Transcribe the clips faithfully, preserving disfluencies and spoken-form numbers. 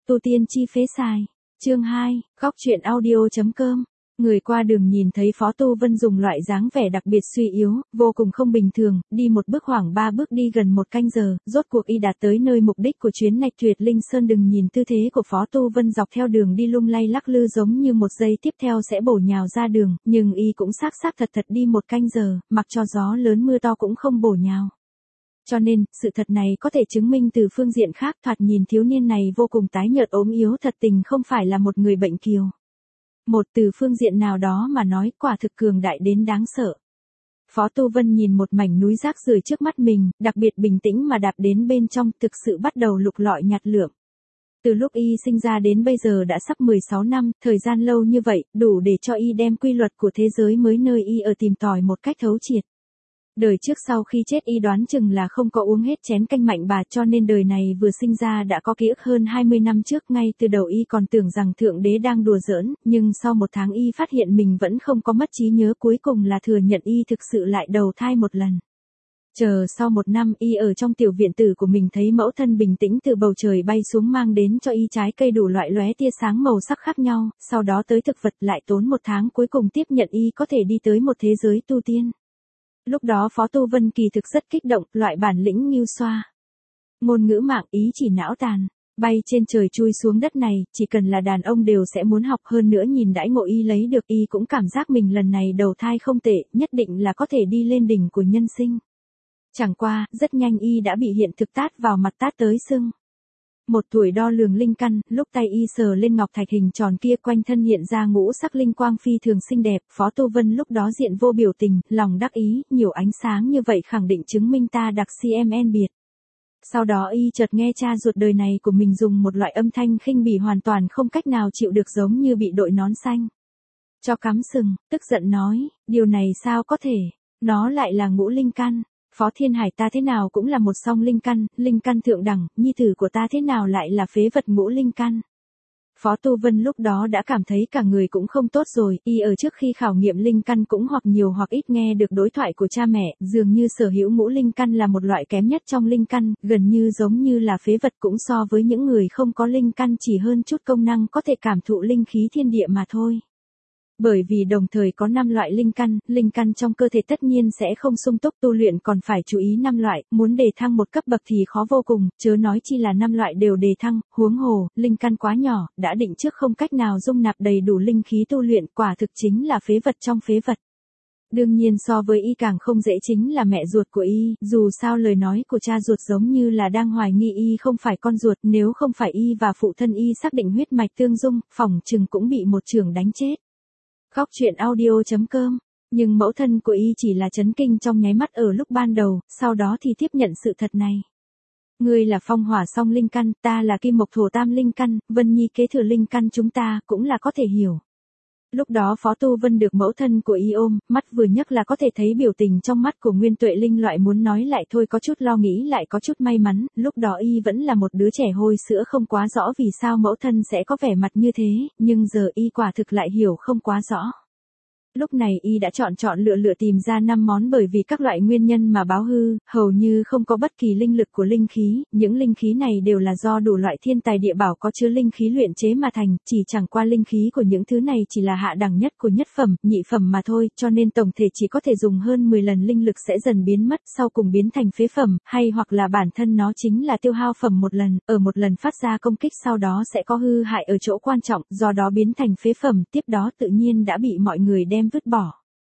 tu tiên chi phế xài. Chương hai, góc truyện audio chấm com. Người qua đường nhìn thấy Phó Tu Vân dùng loại dáng vẻ đặc biệt suy yếu, vô cùng không bình thường, đi một bước khoảng ba bước đi gần một canh giờ, rốt cuộc y đạt tới nơi mục đích của chuyến này Tuyệt Linh Sơn. Đừng nhìn tư thế của Phó Tu Vân dọc theo đường đi lung lay lắc lư giống như một giây tiếp theo sẽ bổ nhào ra đường, nhưng y cũng xác xác thật thật đi một canh giờ, mặc cho gió lớn mưa to cũng không bổ nhào. Cho nên, sự thật này có thể chứng minh từ phương diện khác, thoạt nhìn thiếu niên này vô cùng tái nhợt ốm yếu, thật tình không phải là một người bệnh kiều. Một từ phương diện nào đó mà nói, quả thực cường đại đến đáng sợ. Phó Tu Vân nhìn một mảnh núi rác rưởi trước mắt mình, đặc biệt bình tĩnh mà đạp đến bên trong, thực sự bắt đầu lục lọi nhặt lượm. Từ lúc y sinh ra đến bây giờ đã sắp mười sáu năm, thời gian lâu như vậy, đủ để cho y đem quy luật của thế giới mới nơi y ở tìm tòi một cách thấu triệt. Đời trước sau khi chết y đoán chừng là không có uống hết chén canh mạnh bà, cho nên đời này vừa sinh ra đã có ký ức hơn hai mươi năm trước. Ngay từ đầu y còn tưởng rằng Thượng Đế đang đùa giỡn, nhưng sau một tháng y phát hiện mình vẫn không có mất trí nhớ, cuối cùng là thừa nhận y thực sự lại đầu thai một lần. Chờ sau một năm y ở trong tiểu viện tử của mình thấy mẫu thân bình tĩnh từ bầu trời bay xuống mang đến cho y trái cây đủ loại lóe tia sáng màu sắc khác nhau, sau đó tới thực vật, lại tốn một tháng cuối cùng tiếp nhận y có thể đi tới một thế giới tu tiên. Lúc đó Phó Tu Vân kỳ thực rất kích động, loại bản lĩnh nghiêu xoa. Ngôn ngữ mạng, ý chỉ não tàn, bay trên trời chui xuống đất này, chỉ cần là đàn ông đều sẽ muốn học. Hơn nữa nhìn đãi ngộ y lấy được, y cũng cảm giác mình lần này đầu thai không tệ, nhất định là có thể đi lên đỉnh của nhân sinh. Chẳng qua, rất nhanh y đã bị hiện thực tát vào mặt, tát tới sưng. Một tuổi đo lường linh căn, lúc tay y sờ lên ngọc thạch hình tròn kia, quanh thân hiện ra ngũ sắc linh quang phi thường xinh đẹp. Phó Tu Vân lúc đó diện vô biểu tình, lòng đắc ý, nhiều ánh sáng như vậy khẳng định chứng minh ta đặc xê em en biệt. Sau đó y chợt nghe cha ruột đời này của mình dùng một loại âm thanh khinh bỉ hoàn toàn không cách nào chịu được, giống như bị đội nón xanh cho cắm sừng, tức giận nói, điều này sao có thể, nó lại là ngũ linh căn. Phó Thiên Hải, ta thế nào cũng là một song linh căn, linh căn thượng đẳng, nhi tử của ta thế nào lại là phế vật ngũ linh căn. Phó Tu Vân lúc đó đã cảm thấy cả người cũng không tốt rồi, y ở trước khi khảo nghiệm linh căn cũng hoặc nhiều hoặc ít nghe được đối thoại của cha mẹ, dường như sở hữu ngũ linh căn là một loại kém nhất trong linh căn, gần như giống như là phế vật, cũng so với những người không có linh căn chỉ hơn chút công năng có thể cảm thụ linh khí thiên địa mà thôi. Bởi vì đồng thời có năm loại linh căn, linh căn trong cơ thể tất nhiên sẽ không sung túc, tu luyện còn phải chú ý năm loại, muốn đề thăng một cấp bậc thì khó vô cùng, chớ nói chi là năm loại đều đề thăng, huống hồ, linh căn quá nhỏ, đã định trước không cách nào dung nạp đầy đủ linh khí tu luyện, quả thực chính là phế vật trong phế vật. Đương nhiên so với y càng không dễ chính là mẹ ruột của y, dù sao lời nói của cha ruột giống như là đang hoài nghi y không phải con ruột, nếu không phải y và phụ thân y xác định huyết mạch tương dung, phỏng chừng cũng bị một chưởng đánh chết. Góc truyện audio chấm com. Nhưng mẫu thân của y chỉ là chấn kinh trong nháy mắt ở lúc ban đầu, sau đó thì tiếp nhận sự thật này. Ngươi là phong hỏa song linh căn, ta là kim mộc thổ tam linh căn, Vân Nhi kế thừa linh căn chúng ta cũng là có thể hiểu. Lúc đó Phó Tu Vân được mẫu thân của y ôm, mắt vừa nhấc là có thể thấy biểu tình trong mắt của Nguyên Tuệ Linh, loại muốn nói lại thôi, có chút lo nghĩ lại có chút may mắn, lúc đó y vẫn là một đứa trẻ hôi sữa, không quá rõ vì sao mẫu thân sẽ có vẻ mặt như thế, nhưng giờ y quả thực lại hiểu không quá rõ. Lúc này y đã chọn chọn lựa lựa tìm ra năm món, bởi vì các loại nguyên nhân mà báo hư, hầu như không có bất kỳ linh lực của linh khí, những linh khí này đều là do đủ loại thiên tài địa bảo có chứa linh khí luyện chế mà thành, chỉ chẳng qua linh khí của những thứ này chỉ là hạ đẳng nhất của nhất phẩm, nhị phẩm mà thôi, cho nên tổng thể chỉ có thể dùng hơn mười lần linh lực sẽ dần biến mất, sau cùng biến thành phế phẩm, hay hoặc là bản thân nó chính là tiêu hao phẩm một lần, ở một lần phát ra công kích sau đó sẽ có hư hại ở chỗ quan trọng, do đó biến thành phế phẩm, tiếp đó tự nhiên đã bị mọi người đem vứt bỏ.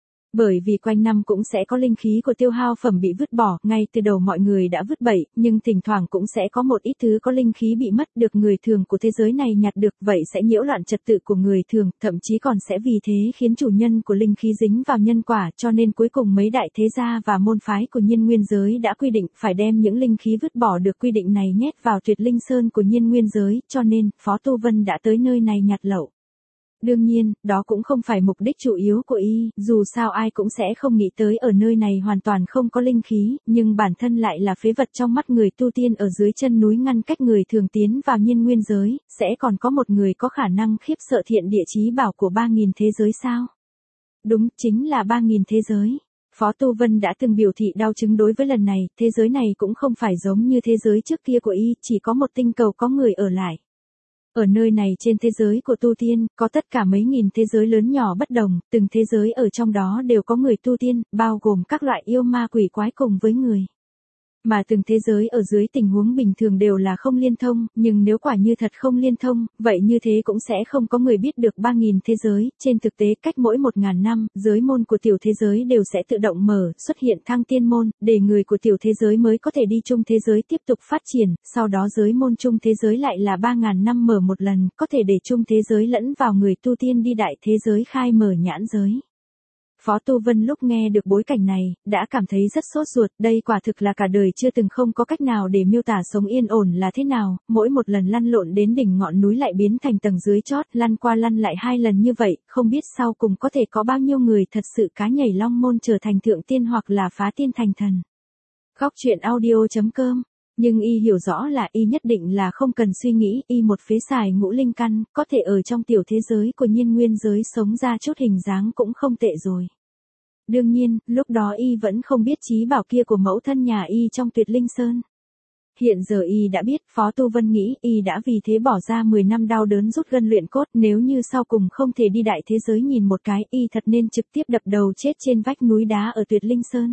Bởi vì quanh năm cũng sẽ có linh khí của tiêu hao phẩm bị vứt bỏ, ngay từ đầu mọi người đã vứt bậy, nhưng thỉnh thoảng cũng sẽ có một ít thứ có linh khí bị mất được người thường của thế giới này nhặt được, vậy sẽ nhiễu loạn trật tự của người thường, thậm chí còn sẽ vì thế khiến chủ nhân của linh khí dính vào nhân quả, cho nên cuối cùng mấy đại thế gia và môn phái của Nhiên Nguyên giới đã quy định phải đem những linh khí vứt bỏ được quy định này nhét vào Tuyệt Linh Sơn của Nhiên Nguyên giới, cho nên Phó Tu Vân đã tới nơi này nhặt lậu. Đương nhiên, đó cũng không phải mục đích chủ yếu của y, dù sao ai cũng sẽ không nghĩ tới ở nơi này hoàn toàn không có linh khí, nhưng bản thân lại là phế vật trong mắt người tu tiên, ở dưới chân núi ngăn cách người thường tiến vào Nhiên Nguyên giới, sẽ còn có một người có khả năng khiếp sợ thiện địa chí bảo của ba nghìn thế giới sao? Đúng, chính là ba nghìn thế giới. Phó Tu Vân đã từng biểu thị đau chứng đối với lần này, thế giới này cũng không phải giống như thế giới trước kia của y, chỉ có một tinh cầu có người ở lại. Ở nơi này trên thế giới của tu tiên, có tất cả mấy nghìn thế giới lớn nhỏ bất đồng, từng thế giới ở trong đó đều có người tu tiên, bao gồm các loại yêu ma quỷ quái cùng với người. Mà từng thế giới ở dưới tình huống bình thường đều là không liên thông, nhưng nếu quả như thật không liên thông, vậy như thế cũng sẽ không có người biết được ba nghìn thế giới, trên thực tế cách mỗi một ngàn năm, giới môn của tiểu thế giới đều sẽ tự động mở, xuất hiện thăng tiên môn, để người của tiểu thế giới mới có thể đi chung thế giới tiếp tục phát triển, sau đó giới môn chung thế giới lại là ba ngàn năm mở một lần, có thể để chung thế giới lẫn vào người tu tiên đi đại thế giới khai mở nhãn giới. Phó Tu Vân lúc nghe được bối cảnh này, đã cảm thấy rất sốt ruột, đây quả thực là cả đời chưa từng không có cách nào để miêu tả sống yên ổn là thế nào, mỗi một lần lăn lộn đến đỉnh ngọn núi lại biến thành tầng dưới chót, lăn qua lăn lại hai lần như vậy, không biết sau cùng có thể có bao nhiêu người thật sự cá nhảy long môn trở thành thượng tiên hoặc là phá tiên thành thần. Góc truyện audio chấm com. Nhưng y hiểu rõ là y nhất định là không cần suy nghĩ, y một phế xài ngũ linh căn, có thể ở trong tiểu thế giới của nhiên nguyên giới sống ra chút hình dáng cũng không tệ rồi. Đương nhiên, lúc đó y vẫn không biết chí bảo kia của mẫu thân nhà y trong Tuyệt Linh Sơn. Hiện giờ y đã biết, Phó Tu Vân nghĩ y đã vì thế bỏ ra mười năm đau đớn rút gân luyện cốt, nếu như sau cùng không thể đi đại thế giới nhìn một cái, y thật nên trực tiếp đập đầu chết trên vách núi đá ở Tuyệt Linh Sơn.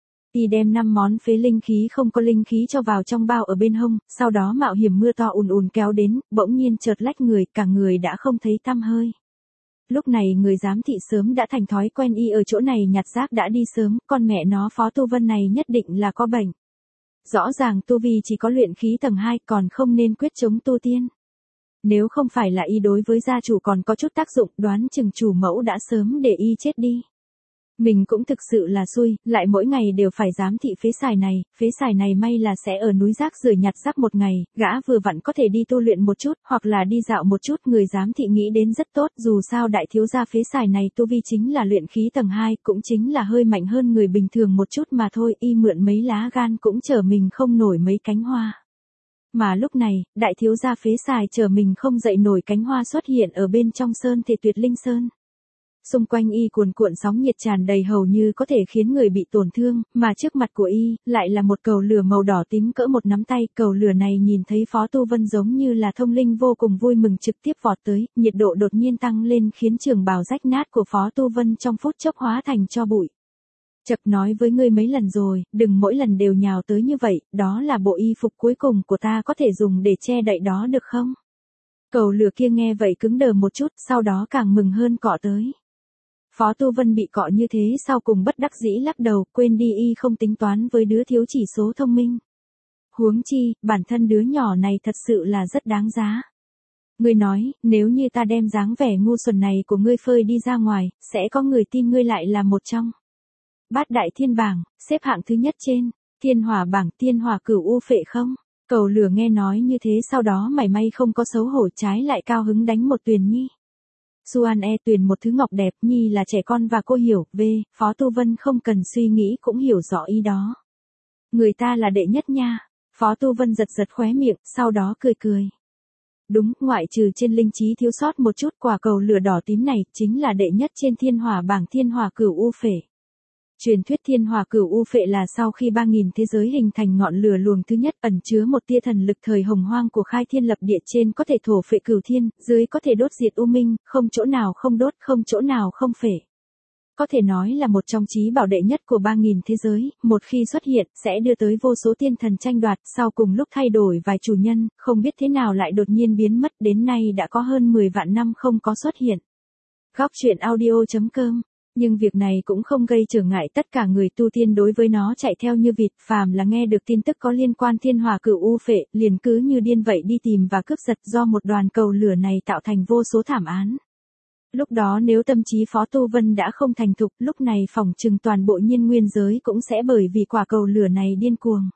Y đem năm món phế linh khí không có linh khí cho vào trong bao ở bên hông, sau đó mạo hiểm mưa to ùn ùn kéo đến, bỗng nhiên chợt lách người, cả người đã không thấy tăm hơi. Lúc này người giám thị sớm đã thành thói quen y ở chỗ này nhặt rác đã đi sớm, con mẹ nó Phó Tu Vân này nhất định là có bệnh. Rõ ràng tu vi chỉ có luyện khí tầng hai còn không nên quyết chống tu tiên. Nếu không phải là y đối với gia chủ còn có chút tác dụng, đoán chừng chủ mẫu đã sớm để y chết đi. Mình cũng thực sự là xui, lại mỗi ngày đều phải giám thị phế xài này, phế xài này may là sẽ ở núi rác rưởi nhặt rác một ngày, gã vừa vặn có thể đi tu luyện một chút, hoặc là đi dạo một chút, người giám thị nghĩ đến rất tốt, dù sao đại thiếu gia phế xài này tu vi chính là luyện khí tầng hai, cũng chính là hơi mạnh hơn người bình thường một chút mà thôi, y mượn mấy lá gan cũng chở mình không nổi mấy cánh hoa. Mà lúc này, đại thiếu gia phế xài chở mình không dậy nổi cánh hoa xuất hiện ở bên trong sơn thể Tuyệt Linh Sơn. Xung quanh y cuồn cuộn sóng nhiệt tràn đầy hầu như có thể khiến người bị tổn thương, mà trước mặt của y, lại là một cầu lửa màu đỏ tím cỡ một nắm tay, cầu lửa này nhìn thấy Phó Tu Vân giống như là thông linh vô cùng vui mừng trực tiếp vọt tới, nhiệt độ đột nhiên tăng lên khiến trường bào rách nát của Phó Tu Vân trong phút chốc hóa thành tro bụi. Chật nói với ngươi mấy lần rồi, đừng mỗi lần đều nhào tới như vậy, đó là bộ y phục cuối cùng của ta có thể dùng để che đậy đó được không? Cầu lửa kia nghe vậy cứng đờ một chút, sau đó càng mừng hơn cọ tới. Phó Tu Vân bị cọ như thế sau cùng bất đắc dĩ lắc đầu, quên đi y không tính toán với đứa thiếu chỉ số thông minh. Huống chi, bản thân đứa nhỏ này thật sự là rất đáng giá. Ngươi nói, nếu như ta đem dáng vẻ ngu xuẩn này của ngươi phơi đi ra ngoài, sẽ có người tin ngươi lại là một trong bát đại thiên bảng, xếp hạng thứ nhất trên thiên hỏa bảng thiên hỏa cửu u phệ không? Cầu lửa nghe nói như thế sau đó mảy may không có xấu hổ, trái lại cao hứng đánh một Tuyền Nhi. Xuan e Tuyền một thứ ngọc đẹp, Nhi là trẻ con và cô hiểu, v, Phó Tu Vân không cần suy nghĩ cũng hiểu rõ ý đó. Người ta là đệ nhất nha. Phó Tu Vân giật giật khóe miệng, sau đó cười cười. Đúng, ngoại trừ trên linh trí thiếu sót một chút, quả cầu lửa đỏ tím này chính là đệ nhất trên thiên hỏa bảng thiên hỏa cửu u phệ. Truyền thuyết thiên hỏa cửu u phệ là sau khi ba nghìn thế giới hình thành ngọn lửa luồng thứ nhất, ẩn chứa một tia thần lực thời hồng hoang của khai thiên lập địa, trên có thể thổ phệ cửu thiên, dưới có thể đốt diệt u minh, không chỗ nào không đốt, không chỗ nào không phệ. Có thể nói là một trong chí bảo đệ nhất của ba nghìn thế giới, một khi xuất hiện, sẽ đưa tới vô số tiên thần tranh đoạt, sau cùng lúc thay đổi vài chủ nhân, không biết thế nào lại đột nhiên biến mất, đến nay đã có hơn mười vạn năm không có xuất hiện. Góc truyện audio chấm com. Nhưng việc này cũng không gây trở ngại tất cả người tu tiên đối với nó chạy theo như vịt, phàm là nghe được tin tức có liên quan thiên hỏa cửu u phệ, liền cứ như điên vậy đi tìm và cướp giật, do một đoàn cầu lửa này tạo thành vô số thảm án. Lúc đó nếu tâm trí Phó Tu Vân đã không thành thục, lúc này phỏng chừng toàn bộ nhiên nguyên giới cũng sẽ bởi vì quả cầu lửa này điên cuồng.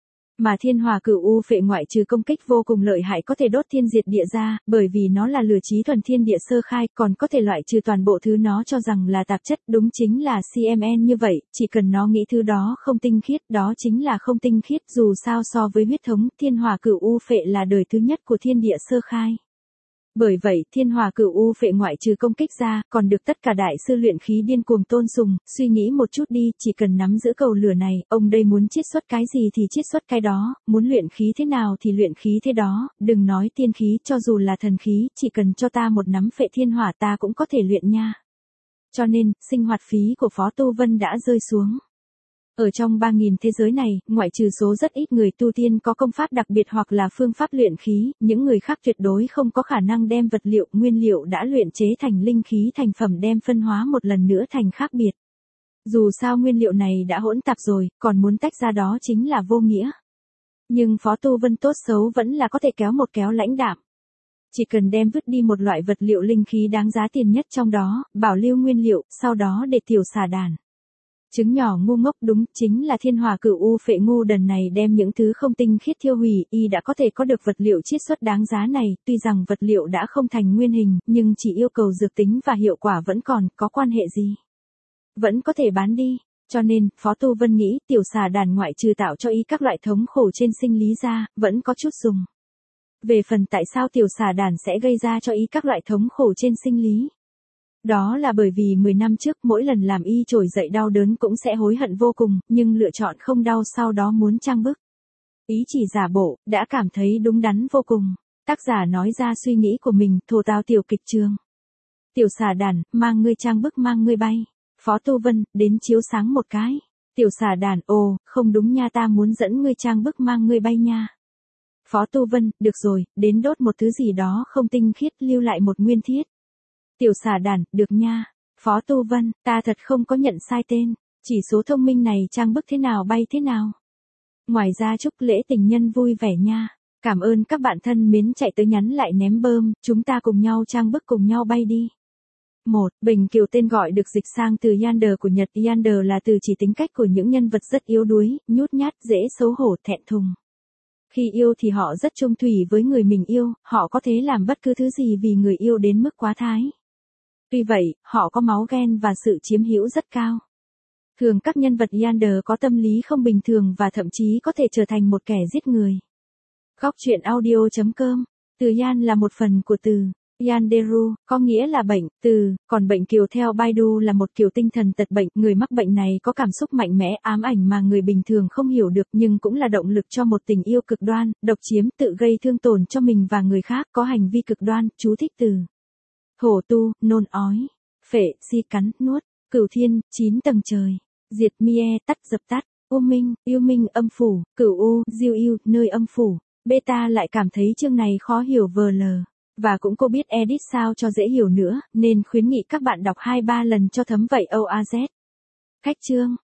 Mà thiên hỏa cửu u phệ ngoại trừ công kích vô cùng lợi hại có thể đốt thiên diệt địa ra, bởi vì nó là lửa trí thuần thiên địa sơ khai, còn có thể loại trừ toàn bộ thứ nó cho rằng là tạp chất, đúng chính là xê em en như vậy, chỉ cần nó nghĩ thứ đó không tinh khiết, đó chính là không tinh khiết, dù sao so với huyết thống, thiên hỏa cửu u phệ là đời thứ nhất của thiên địa sơ khai. Bởi vậy, thiên hỏa cửu u phệ ngoại trừ công kích ra, còn được tất cả đại sư luyện khí điên cuồng tôn sùng, suy nghĩ một chút đi, chỉ cần nắm giữ cầu lửa này, ông đây muốn chiết xuất cái gì thì chiết xuất cái đó, muốn luyện khí thế nào thì luyện khí thế đó, đừng nói tiên khí, cho dù là thần khí, chỉ cần cho ta một nắm phệ thiên hỏa ta cũng có thể luyện nha. Cho nên, sinh hoạt phí của Phó Tu Vân đã rơi xuống. Ở trong ba nghìn thế giới này, ngoại trừ số rất ít người tu tiên có công pháp đặc biệt hoặc là phương pháp luyện khí, những người khác tuyệt đối không có khả năng đem vật liệu, nguyên liệu đã luyện chế thành linh khí thành phẩm đem phân hóa một lần nữa thành khác biệt. Dù sao nguyên liệu này đã hỗn tạp rồi, còn muốn tách ra đó chính là vô nghĩa. Nhưng Phó Tu Vân tốt xấu vẫn là có thể kéo một kéo lãnh đạm. Chỉ cần đem vứt đi một loại vật liệu linh khí đáng giá tiền nhất trong đó, bảo lưu nguyên liệu, sau đó để tiểu xà đàn. Trứng nhỏ ngu ngốc đúng, chính là thiên hỏa cửu u phệ ngu đần này đem những thứ không tinh khiết thiêu hủy, y đã có thể có được vật liệu chiết xuất đáng giá này, tuy rằng vật liệu đã không thành nguyên hình, nhưng chỉ yêu cầu dược tính và hiệu quả vẫn còn, có quan hệ gì? Vẫn có thể bán đi, cho nên, Phó Tu Vân nghĩ tiểu xà đàn ngoại trừ tạo cho y các loại thống khổ trên sinh lý ra, vẫn có chút dùng. Về phần tại sao tiểu xà đàn sẽ gây ra cho y các loại thống khổ trên sinh lý? Đó là bởi vì mười năm trước mỗi lần làm y trồi dậy đau đớn cũng sẽ hối hận vô cùng, nhưng lựa chọn không đau sau đó muốn trang bức. Ý chỉ giả bộ, đã cảm thấy đúng đắn vô cùng. Tác giả nói ra suy nghĩ của mình, thổ tào tiểu kịch trường. Tiểu xà đàn, mang ngươi trang bức mang ngươi bay. Phó Tu Vân, đến chiếu sáng một cái. Tiểu xà đàn, ồ, không đúng nha ta muốn dẫn ngươi trang bức mang ngươi bay nha. Phó Tu Vân, được rồi, đến đốt một thứ gì đó không tinh khiết lưu lại một nguyên thiết. Tiểu xà đàn, được nha. Phó Tu Vân, ta thật không có nhận sai tên. Chỉ số thông minh này trang bức thế nào bay thế nào. Ngoài ra chúc lễ tình nhân vui vẻ nha. Cảm ơn các bạn thân mến chạy tới nhắn lại ném bơm, chúng ta cùng nhau trang bức cùng nhau bay đi. một. Bình Kiều tên gọi được dịch sang từ Yandere của Nhật. Yandere là từ chỉ tính cách của những nhân vật rất yếu đuối, nhút nhát, dễ xấu hổ, thẹn thùng. Khi yêu thì họ rất chung thủy với người mình yêu, họ có thể làm bất cứ thứ gì vì người yêu đến mức quá thái. Tuy vậy, họ có máu ghen và sự chiếm hữu rất cao. Thường các nhân vật Yandere có tâm lý không bình thường và thậm chí có thể trở thành một kẻ giết người. Góc truyện audio chấm com. Từ Yan là một phần của từ Yanderu, có nghĩa là bệnh, từ, còn bệnh Kiều theo Baidu là một kiểu tinh thần tật bệnh. Người mắc bệnh này có cảm xúc mạnh mẽ, ám ảnh mà người bình thường không hiểu được, nhưng cũng là động lực cho một tình yêu cực đoan, độc chiếm, tự gây thương tổn cho mình và người khác, có hành vi cực đoan. Chú thích từ hổ tu, nôn ói, phệ, si cắn, nuốt, cửu thiên, chín tầng trời, diệt mie, tắt dập tắt, u minh, yêu minh âm phủ, cửu u, diêu yêu, nơi âm phủ. Beta lại cảm thấy chương này khó hiểu vờ lờ. Và cũng cô biết edit sao cho dễ hiểu nữa, nên khuyến nghị các bạn đọc hai ba lần cho thấm vậy o a z. Cách chương